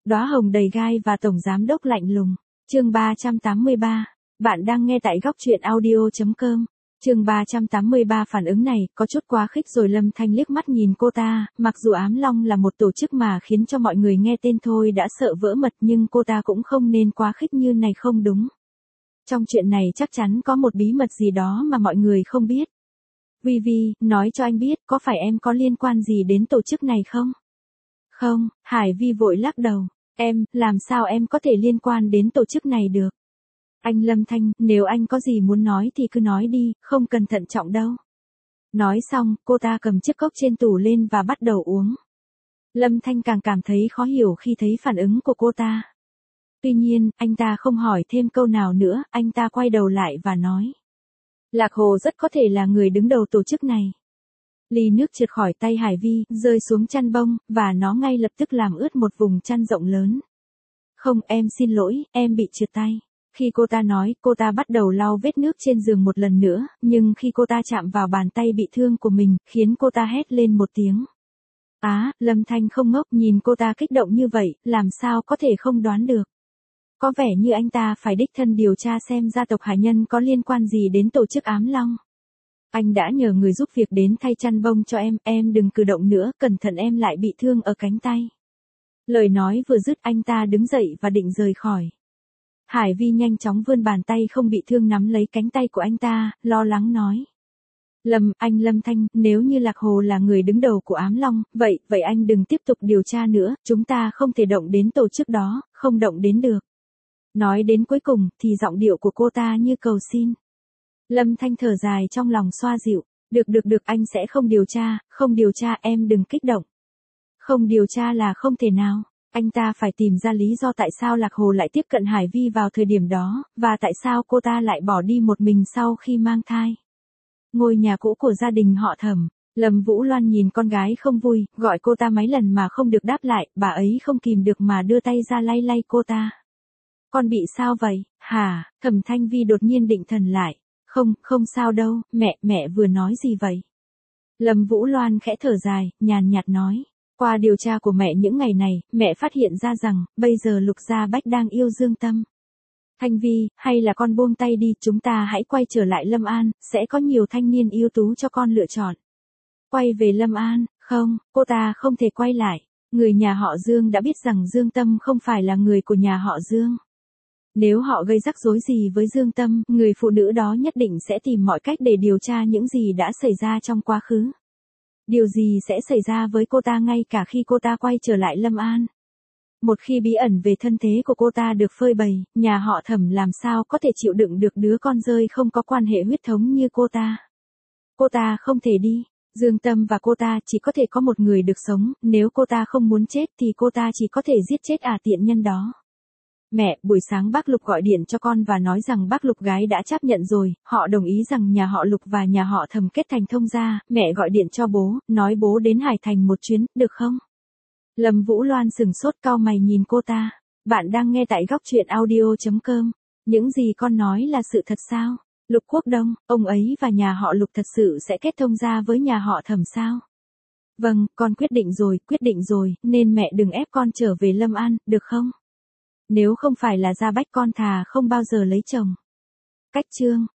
Đóa hồng đầy gai và tổng giám đốc lạnh lùng. Chương 383. Bạn đang nghe tại góc truyện audio.com. Chương 383 phản ứng này có chút quá khích rồi. Lâm Thanh liếc mắt nhìn cô ta, mặc dù Ám Long là một tổ chức mà khiến cho mọi người nghe tên thôi đã sợ vỡ mật, nhưng cô ta cũng không nên quá khích như này, không đúng. Trong chuyện này chắc chắn có một bí mật gì đó mà mọi người không biết. Vi Vi, nói cho anh biết, có phải em có liên quan gì đến tổ chức này không? Không, Hải Vi vội lắc đầu. Làm sao em có thể liên quan đến tổ chức này được? Anh Lâm Thanh, nếu anh có gì muốn nói thì cứ nói đi, không cần thận trọng đâu. Nói xong, cô ta cầm chiếc cốc trên tủ lên và bắt đầu uống. Lâm Thanh càng cảm thấy khó hiểu khi thấy phản ứng của cô ta. Tuy nhiên, anh ta không hỏi thêm câu nào nữa, anh ta quay đầu lại và nói. Lạc Hồ rất có thể là người đứng đầu tổ chức này. Ly nước trượt khỏi tay Hải Vi, rơi xuống chăn bông, và nó ngay lập tức làm ướt một vùng chăn rộng lớn. Không, em xin lỗi, em bị trượt tay. Khi cô ta nói, cô ta bắt đầu lau vết nước trên giường một lần nữa, nhưng khi cô ta chạm vào bàn tay bị thương của mình, khiến cô ta hét lên một tiếng. Lâm Thanh không ngốc, nhìn cô ta kích động như vậy, làm sao có thể không đoán được. Có vẻ như anh ta phải đích thân điều tra xem gia tộc Hải Nhân có liên quan gì đến tổ chức Ám Long. Anh đã nhờ người giúp việc đến thay chăn bông cho em đừng cử động nữa, cẩn thận em lại bị thương ở cánh tay. Lời nói vừa dứt anh ta đứng dậy và định rời khỏi. Hải Vi nhanh chóng vươn bàn tay không bị thương nắm lấy cánh tay của anh ta, lo lắng nói. Anh Lâm Thanh, nếu như Lạc Hồ là người đứng đầu của Ám Long, vậy anh đừng tiếp tục điều tra nữa, chúng ta không thể động đến tổ chức đó, không động đến được. Nói đến cuối cùng, thì giọng điệu của cô ta như cầu xin. Lâm Thanh thở dài trong lòng xoa dịu. Được, anh sẽ không điều tra, em đừng kích động. Không điều tra là không thể nào. Anh ta phải tìm ra lý do tại sao Lạc Hồ lại tiếp cận Hải Vi vào thời điểm đó, và tại sao cô ta lại bỏ đi một mình sau khi mang thai. Ngôi nhà cũ của gia đình họ Thẩm. Lâm Vũ Loan nhìn con gái không vui, gọi cô ta mấy lần mà không được đáp lại, bà ấy không kìm được mà đưa tay ra lay cô ta. Con bị sao vậy, hả? Thẩm Thanh Vi đột nhiên định thần lại. Không sao đâu, mẹ vừa nói gì vậy? Lâm Vũ Loan khẽ thở dài, nhàn nhạt nói. Qua điều tra của mẹ những ngày này, mẹ phát hiện ra rằng, bây giờ Lục Gia Bách đang yêu Dương Tâm. Thanh Vi, hay là con buông tay đi, chúng ta hãy quay trở lại Lâm An, sẽ có nhiều thanh niên ưu tú cho con lựa chọn. Quay về Lâm An, không, cô ta không thể quay lại. Người nhà họ Dương đã biết rằng Dương Tâm không phải là người của nhà họ Dương. Nếu họ gây rắc rối gì với Dương Tâm, người phụ nữ đó nhất định sẽ tìm mọi cách để điều tra những gì đã xảy ra trong quá khứ. Điều gì sẽ xảy ra với cô ta ngay cả khi cô ta quay trở lại Lâm An? Một khi bí ẩn về thân thế của cô ta được phơi bày, nhà họ Thẩm làm sao có thể chịu đựng được đứa con rơi không có quan hệ huyết thống như cô ta? Cô ta không thể đi. Dương Tâm và cô ta chỉ có thể có một người được sống, nếu cô ta không muốn chết thì cô ta chỉ có thể giết chết tiện nhân đó. Mẹ, buổi sáng bác Lục gọi điện cho con và nói rằng bác Lục gái đã chấp nhận rồi, họ đồng ý rằng nhà họ Lục và nhà họ Thẩm kết thành thông gia, mẹ gọi điện cho bố, nói bố đến Hải Thành một chuyến, được không? Lâm Vũ Loan sừng sốt cau mày nhìn cô ta. Bạn đang nghe tại góc truyện audio.com. Những gì con nói là sự thật sao? Lục Quốc Đông, ông ấy và nhà họ Lục thật sự sẽ kết thông gia với nhà họ Thẩm sao? Vâng, con quyết định rồi, nên mẹ đừng ép con trở về Lâm An, được không? Nếu không phải là Gia Bách con thà không bao giờ lấy chồng. Cách chương